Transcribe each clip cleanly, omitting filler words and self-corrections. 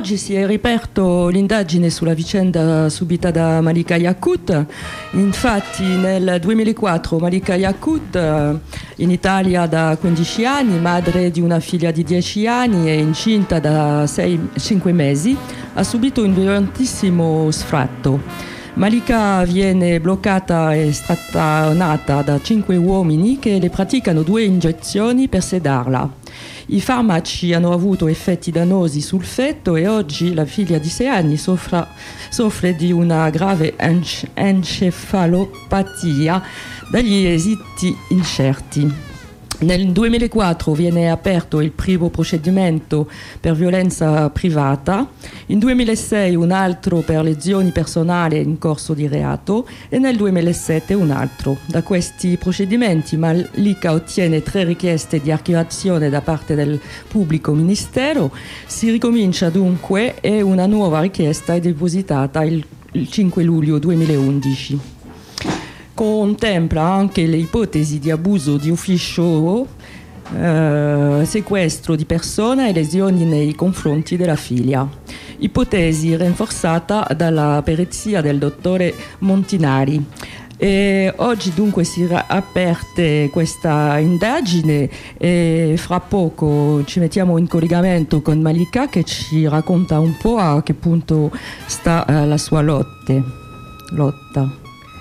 oggi si è riaperto l'indagine sulla vicenda subita da Malika Yaqut. Infatti nel 2004 Malika Yaqut, in Italia da 15 anni, madre di una figlia di 10 anni e incinta da 5 mesi, ha subito un violentissimo sfratto. Malika viene bloccata e strattonata da 5 uomini che le praticano 2 iniezioni per sedarla. I farmaci hanno avuto effetti dannosi sul feto e oggi la figlia di 6 anni soffre di una grave encefalopatia dagli esiti incerti. Nel 2004 viene aperto il primo procedimento per violenza privata, in 2006 un altro per lesioni personali in corso di reato e nel 2007 un altro. Da questi procedimenti Malika ottiene 3 richieste di archiviazione da parte del pubblico ministero. Si ricomincia dunque e una nuova richiesta è depositata il 5 luglio 2011. Contempla anche le ipotesi di abuso di ufficio, sequestro di persona e lesioni nei confronti della figlia. Ipotesi rinforzata dalla perizia del dottore Montinari. E oggi dunque si aperte questa indagine e fra poco ci mettiamo in collegamento con Malika che ci racconta un po' a che punto sta la sua lotta.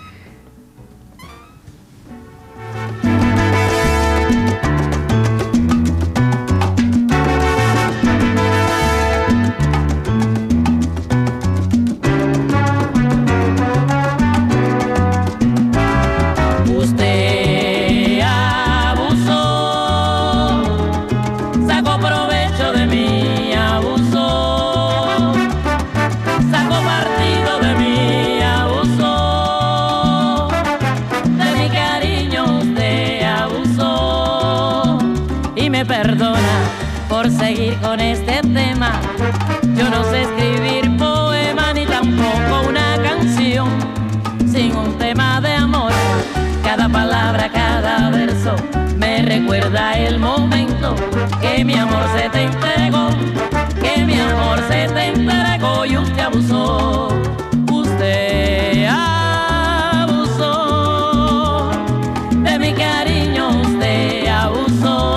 Con este tema, yo no sé escribir poema ni tampoco una canción sin un tema de amor. Cada palabra, cada verso me recuerda el momento que mi amor se te entregó, que mi amor se te entregó y usted abusó. Usted abusó de mi cariño, usted abusó.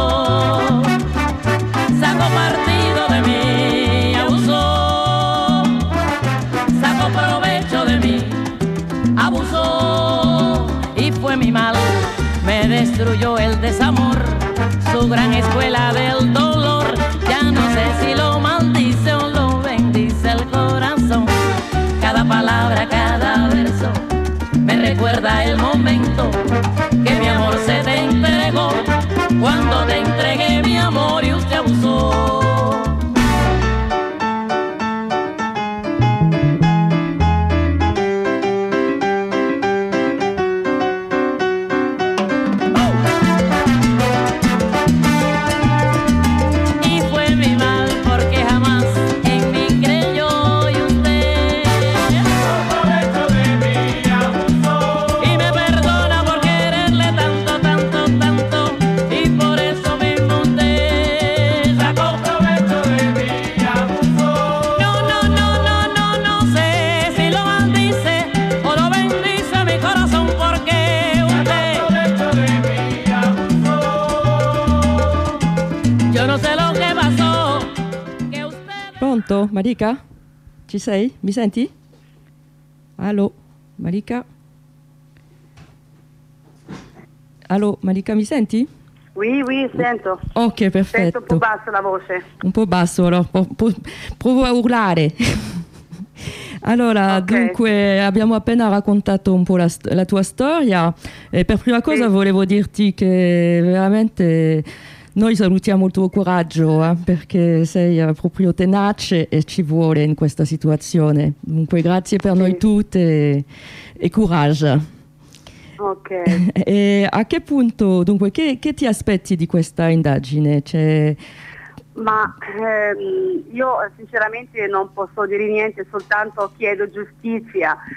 Sacó partido de mí, abusó, sacó provecho de mí, abusó y fue mi mal, me destruyó el desamor, su gran escuela del dolor, ya no sé si lo maldice o lo bendice el corazón, cada palabra, cada verso, me recuerda el momento que mi amor se te entregó, cuando te entregué mi amor y usted abusó. Y fue mi mal porque jamás en mí creyó y usted aprovecho de mí, abusó. Y me perdona por quererle tanto, tanto, tanto. Y por eso mismo usted sacó provecho de mí, abusó. No, no, no, no, no, no sé si lo maldice o lo bendice mi corazón porque usted sacó provecho de mí, abusó. Yo no sé lo que pasó, que usted... Pronto, Malika? Ci sei? Mi senti? Allo, Malika? Allo, Malika, mi senti? Oui, sento. Ok, perfetto. Sento un po' bassa la voce. Un po' basso, allora provo a urlare. Allora, Okay. dunque, abbiamo appena raccontato un po' la tua storia e per prima cosa volevo dirti che veramente noi salutiamo il tuo coraggio, perché sei proprio tenace e ci vuole in questa situazione. Dunque, grazie per noi tutte e coraggio. Ok. E a che punto, dunque, che ti aspetti di questa indagine? Ma io sinceramente non posso dire niente, soltanto chiedo giustizia.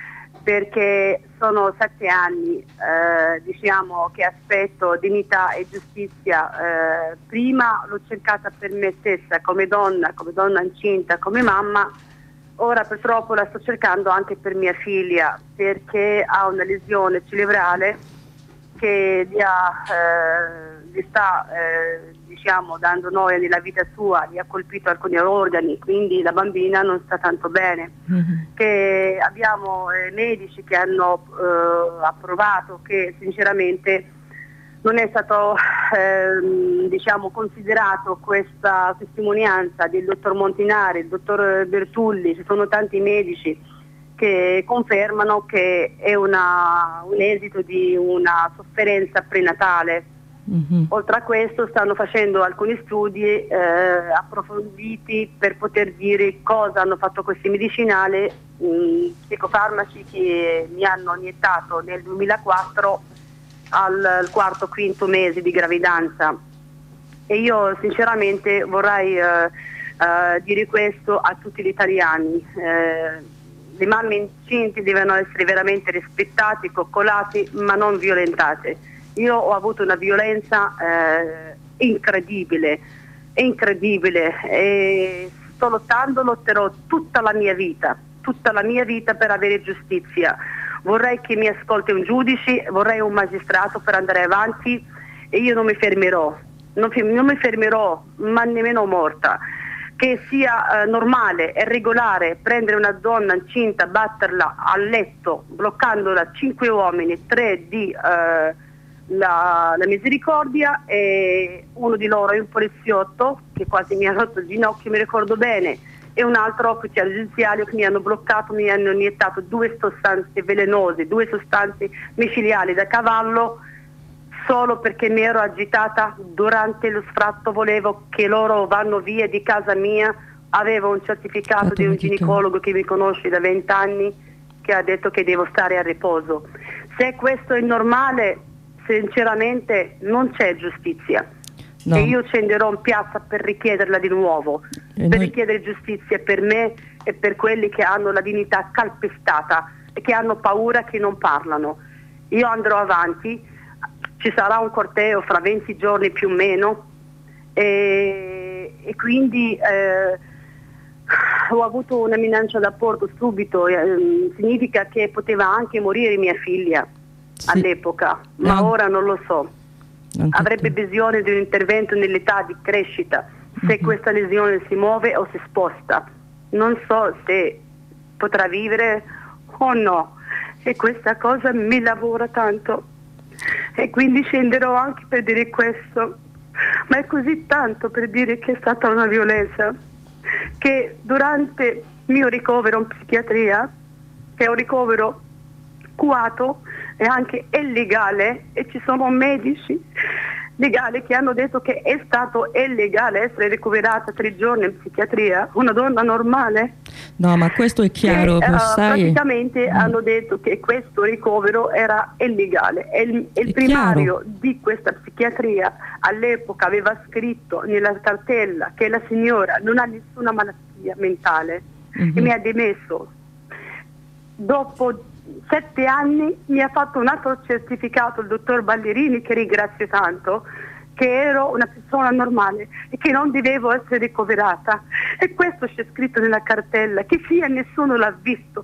perché sono 7 anni, diciamo, che aspetto dignità e giustizia. Prima l'ho cercata per me stessa, come donna incinta, come mamma. Ora purtroppo la sto cercando anche per mia figlia, perché ha una lesione cerebrale che gli sta diciamo dando noia nella vita sua, gli ha colpito alcuni organi, quindi la bambina non sta tanto bene. Che abbiamo medici che hanno approvato che sinceramente non è stato diciamo considerato questa testimonianza del dottor Montinari, il dottor Bertulli. Ci sono tanti medici che confermano che è un esito di una sofferenza prenatale. Oltre a questo stanno facendo alcuni studi approfonditi per poter dire cosa hanno fatto questi medicinali, psicofarmaci che mi hanno iniettato nel 2004 al quarto-quinto mese di gravidanza. E io sinceramente vorrei dire questo a tutti gli italiani. Le mamme incinte devono essere veramente rispettate, coccolate, ma non violentate. Io ho avuto una violenza incredibile e lotterò tutta la mia vita per avere giustizia. Vorrei che mi ascolti un giudice, vorrei un magistrato per andare avanti, e io non mi fermerò, ma nemmeno morta. Che sia normale e regolare prendere una donna incinta, batterla a letto, bloccandola 5 uomini, 3 di la misericordia, e uno di loro è un poliziotto che quasi mi ha rotto il ginocchio, mi ricordo bene, e un altro ufficiale giudiziario che mi hanno bloccato, mi hanno iniettato 2 sostanze velenose, 2 sostanze micidiali da cavallo, solo perché mi ero agitata durante lo sfratto. Volevo che loro vanno via di casa mia. Avevo un certificato di un ginecologo che mi conosce da 20 anni che ha detto che devo stare a riposo. Se questo è normale, sinceramente non c'è giustizia. No. E io scenderò in piazza per richiederla di nuovo, richiedere giustizia per me e per quelli che hanno la dignità calpestata e che hanno paura, che non parlano. Io andrò avanti, ci sarà un corteo fra 20 giorni più o meno, e quindi ho avuto una minaccia d'apporto subito. Significa che poteva anche morire mia figlia all'epoca, ma ora non lo so. Avrebbe bisogno di un intervento nell'età di crescita, se questa lesione si muove o si sposta. Non so se potrà vivere o no, e questa cosa mi lavora tanto, e quindi scenderò anche per dire questo. Ma è così tanto per dire che è stata una violenza, che durante il mio ricovero in psichiatria, che è un ricovero coato e anche illegale, e ci sono medici legali che hanno detto che è stato illegale essere ricoverata 3 giorni in psichiatria, una donna normale. No, ma questo è chiaro, sai? Praticamente hanno detto che questo ricovero era illegale, e il primario di questa psichiatria all'epoca aveva scritto nella cartella che la signora non ha nessuna malattia mentale, e mi ha dimesso. Dopo 7 anni mi ha fatto un altro certificato il dottor Ballerini, che ringrazio tanto, che ero una persona normale e che non dovevo essere ricoverata, e questo c'è scritto nella cartella, che sia nessuno l'ha visto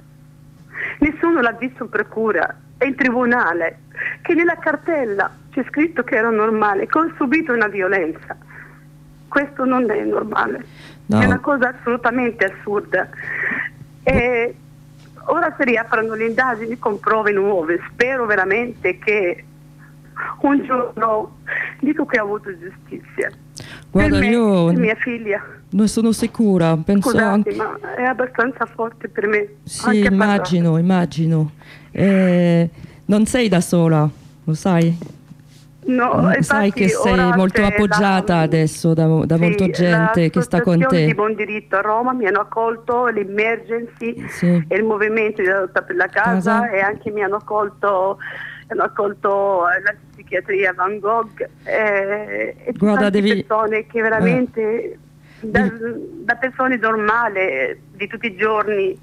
in procura e in tribunale, che nella cartella c'è scritto che ero normale, che ho subito una violenza. Questo non è normale, no. È una cosa assolutamente assurda. E ora si riaprono le indagini con prove nuove. Spero veramente che un giorno dico che ho avuto giustizia. Guarda, per me, io per mia figlia. Non sono sicura. Penso Scusate, anche... ma è abbastanza forte per me. Sì, immagino. Non sei da sola, lo sai? No, sai che sei molto appoggiata adesso da molta gente che sta con te. Di Buon Diritto a Roma mi hanno accolto, l'Emergency e il movimento di lotta per la casa, e anche mi hanno accolto la psichiatria Van Gogh, e guarda, persone che veramente da persone normali di tutti i giorni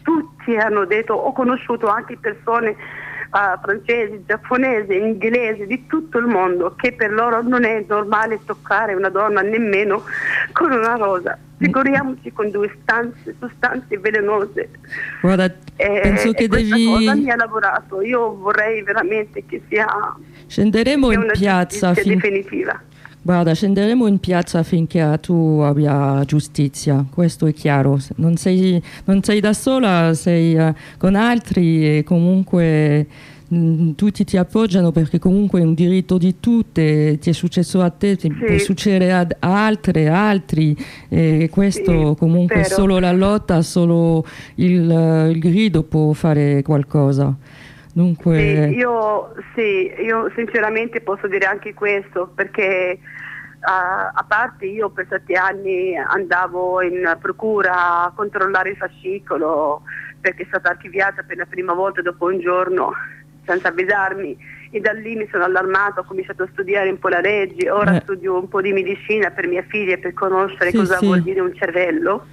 tutti hanno detto, ho conosciuto anche persone francesi, giapponesi, inglesi, di tutto il mondo, che per loro non è normale toccare una donna nemmeno con una rosa. Figuriamoci con due sostanze velenose. Guarda, penso che questa devi... cosa mi ha lavorato. Io vorrei veramente che sia Scenderemo in una piazza giustizia definitiva. Guarda, scenderemo in piazza finché tu abbia giustizia, questo è chiaro. Non sei da sola, sei con altri e comunque tutti ti appoggiano, perché comunque è un diritto di tutte, ti è successo a te, può succedere ad altri, e questo comunque vero. solo la lotta, solo il grido può fare qualcosa. Dunque... io sinceramente posso dire anche questo, perché a parte io per 7 anni andavo in procura a controllare il fascicolo, perché è stata archiviata per la prima volta dopo un giorno senza avvisarmi, e da lì mi sono allarmata, ho cominciato a studiare un po' la legge, ora studio un po' di medicina per mia figlia, per conoscere cosa vuol dire un cervello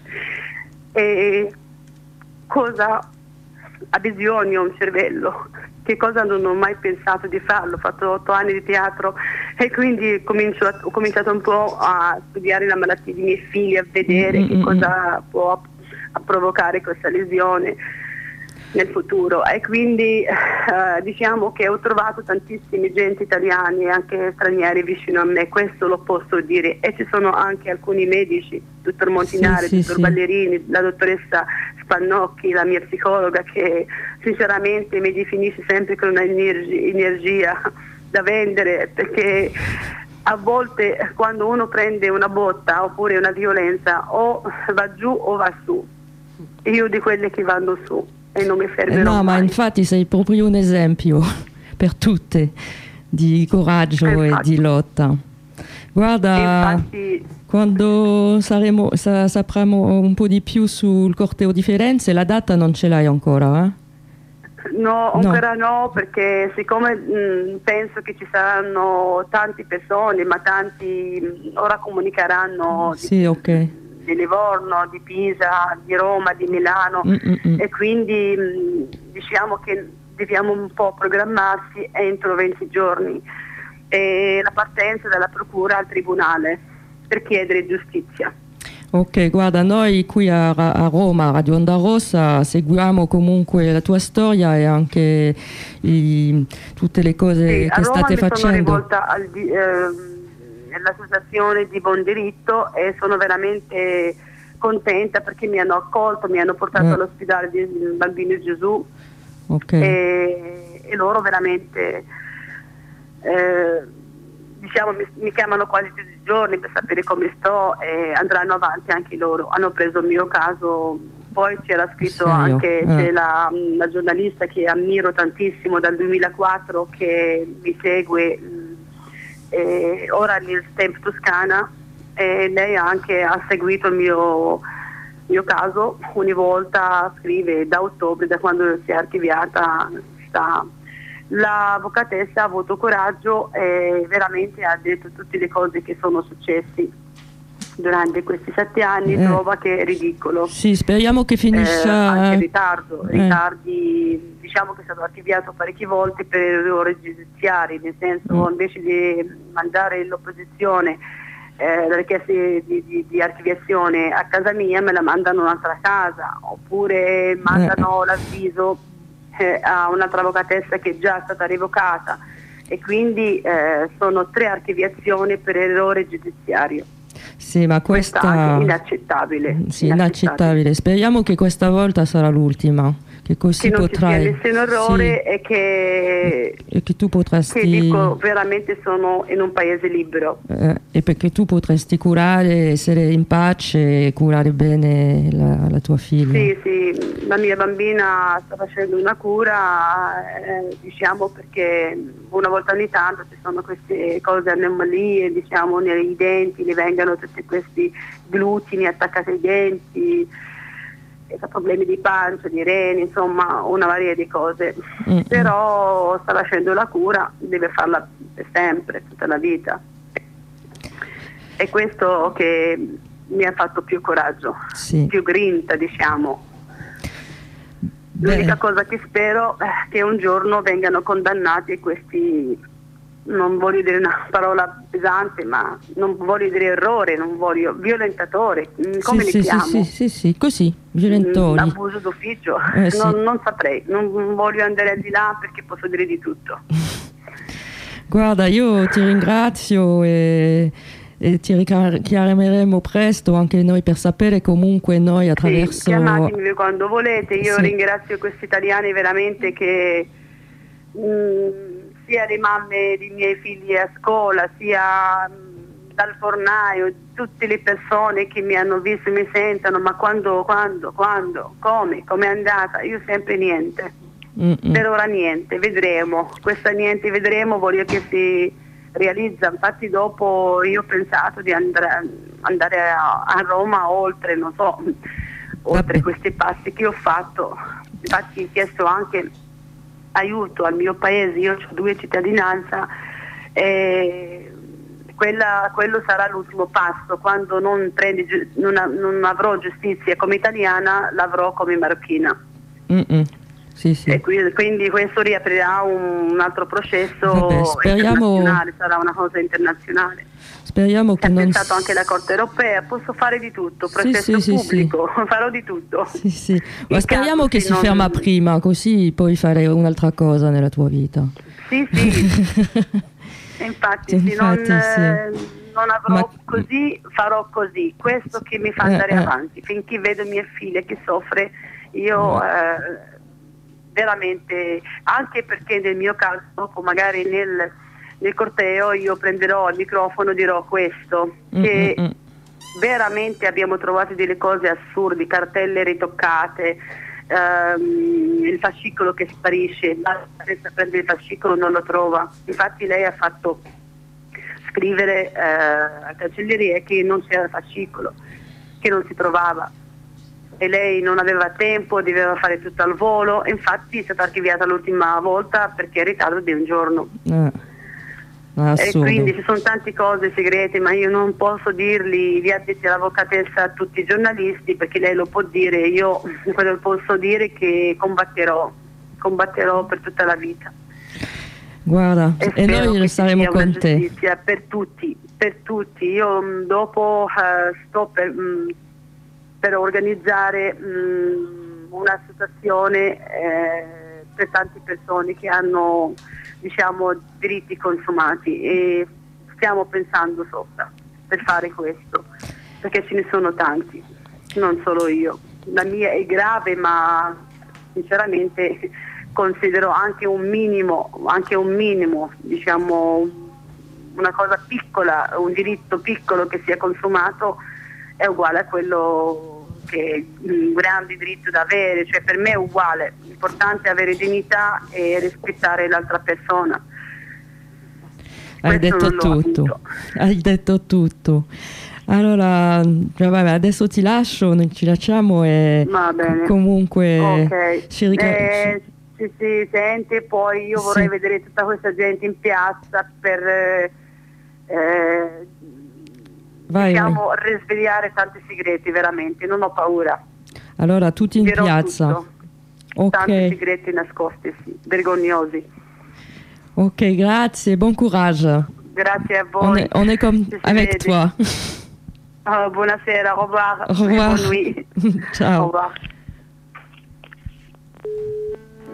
e cosa ha bisogno un cervello, che cosa non ho mai pensato di farlo. Ho fatto 8 anni di teatro e quindi ho cominciato un po' a studiare la malattia di miei figli, a vedere che cosa può provocare questa lesione nel futuro, e quindi diciamo che ho trovato tantissimi gente italiani e anche stranieri vicino a me, questo lo posso dire, e ci sono anche alcuni medici, dottor Montinari, dottor Ballerini, la dottoressa Spannocchi, la mia psicologa, che sinceramente mi definisce sempre con un'energia da vendere, perché a volte quando uno prende una botta oppure una violenza o va giù o va su, io di quelle che vanno su e non mi fermerò no, mai. Ma infatti sei proprio un esempio per tutte di coraggio e di lotta. Guarda, infatti, quando sapremo un po' di più sul corteo di Firenze, la data non ce l'hai ancora, No, ancora no, perché siccome penso che ci saranno tante persone, ma tanti ora comunicheranno di Livorno, di Pisa, di Roma, di Milano, e quindi diciamo che dobbiamo un po' programmarsi entro 20 giorni e la partenza dalla procura al tribunale per chiedere giustizia. Ok, guarda, noi qui a Roma, Radio Onda Rossa, seguiamo comunque la tua storia e anche tutte le cose che state facendo. Sono rivolta all'associazione di Buon Diritto e sono veramente contenta perché mi hanno accolto, mi hanno portato all'ospedale di Bambino Gesù, e loro veramente diciamo mi chiamano quasi tutti i giorni per sapere come sto e andranno avanti anche loro. Hanno preso il mio caso, poi c'era scritto c'è la giornalista che ammiro tantissimo dal 2004 che mi segue ora nel Stamp Toscana, e lei anche ha seguito il mio caso ogni volta, scrive da ottobre, da quando si è archiviata l'avvocatessa ha avuto coraggio e veramente ha detto tutte le cose che sono successe durante questi 7 anni. Trova che è ridicolo. Sì, speriamo che finisca. Anche ritardi, diciamo che è stato archiviato parecchie volte per errori giudiziari, nel senso invece di mandare l'opposizione la richiesta di archiviazione a casa mia, me la mandano in un'altra casa, oppure mandano l'avviso a un'altra avvocatessa che è già stata revocata, e quindi sono 3 archiviazioni per errore giudiziario. Sì, ma questa è inaccettabile. Sì, inaccettabile. Speriamo che questa volta sarà l'ultima, che così non potrai. Ci sia nessun errore e che tu potresti. Che dico veramente sono in un paese libero. E perché tu potresti curare, essere in pace e curare bene la tua figlia. Sì, la mia bambina sta facendo una cura, diciamo, perché una volta ogni tanto ci sono queste cose, anomalie, diciamo, nei denti, ne vengano tutti questi glutini attaccati ai denti, problemi di pancia, di reni, insomma una varia di cose. Però sta facendo la cura, deve farla per sempre, tutta la vita. È questo che mi ha fatto più coraggio, più grinta, diciamo. L'unica cosa che spero è che un giorno vengano condannati questi, non voglio dire una parola pesante, ma non voglio dire errore, non voglio violentatore, come sì, li chiamo? sì, così, violentori. Abuso d'ufficio, Sì. non saprei, non voglio andare al di là perché posso dire di tutto. Guarda, io ti ringrazio e ti richiameremo presto anche noi per sapere comunque noi attraverso... Sì, chiamatemi quando volete, io Sì. ringrazio questi italiani veramente che sia le mamme dei miei figli a scuola, sia dal fornaio, tutte le persone che mi hanno visto e mi sentono, ma quando, come è andata? Io sempre niente. Per ora niente, vedremo, questa niente vedremo, voglio che si realizza. Infatti dopo io ho pensato di andare a Roma oltre, non so, oltre questi passi che ho fatto. Infatti ho chiesto anche aiuto al mio paese, io ho 2 cittadinanze e quello sarà l'ultimo passo. Quando non avrò giustizia come italiana, l'avrò come marocchina. Sì. E quindi questo riaprirà un altro processo. Vabbè, internazionale, sarà una cosa internazionale. Speriamo che C'è non... pensato anche la Corte Europea, posso fare di tutto, processo pubblico, farò di tutto. Sì. Ma speriamo che si ferma prima, così puoi fare un'altra cosa nella tua vita. Sì. Infatti, non avrò così, farò così. Questo che mi fa andare avanti. Finché vedo mia figlia che soffre, io veramente, anche perché nel mio caso, dopo magari nel corteo io prenderò il microfono e dirò questo, che veramente abbiamo trovato delle cose assurde, cartelle ritoccate, il fascicolo che sparisce, senza prendere il fascicolo non lo trova. Infatti lei ha fatto scrivere a cancelleria che non c'era il fascicolo, che non si trovava, e lei non aveva tempo, doveva fare tutto al volo. Infatti è stata archiviata l'ultima volta perché è in ritardo di un giorno. E quindi ci sono tante cose segrete, ma io non posso dirli gli addetti all'avvocatessa a tutti i giornalisti, perché lei lo può dire. Io quello che posso dire è che combatterò per tutta la vita. Guarda, e noi saremo con te. Giustizia per tutti. Io dopo sto per organizzare un'associazione per tante persone che hanno, diciamo, diritti consumati, e stiamo pensando sopra per fare questo, perché ce ne sono tanti, non solo io. La mia è grave, ma sinceramente considero anche un minimo, diciamo una cosa piccola, un diritto piccolo che sia consumato è uguale a quello che un grande diritto da avere, cioè per me è uguale. L'importante è avere dignità e rispettare l'altra persona. Hai detto tutto. Allora, vabbè, adesso ti lascio, noi ci lasciamo e comunque ci si sente. Poi io vorrei vedere tutta questa gente in piazza per risvegliare tanti segreti, veramente, non ho paura. Allora, tutti in piazza. Tanti segreti nascosti, vergognosi. Ok, grazie, bon courage. Grazie a voi. On est comme avec toi. Buonasera, au revoir. Au revoir. Bonne nuit. Ciao. Au revoir.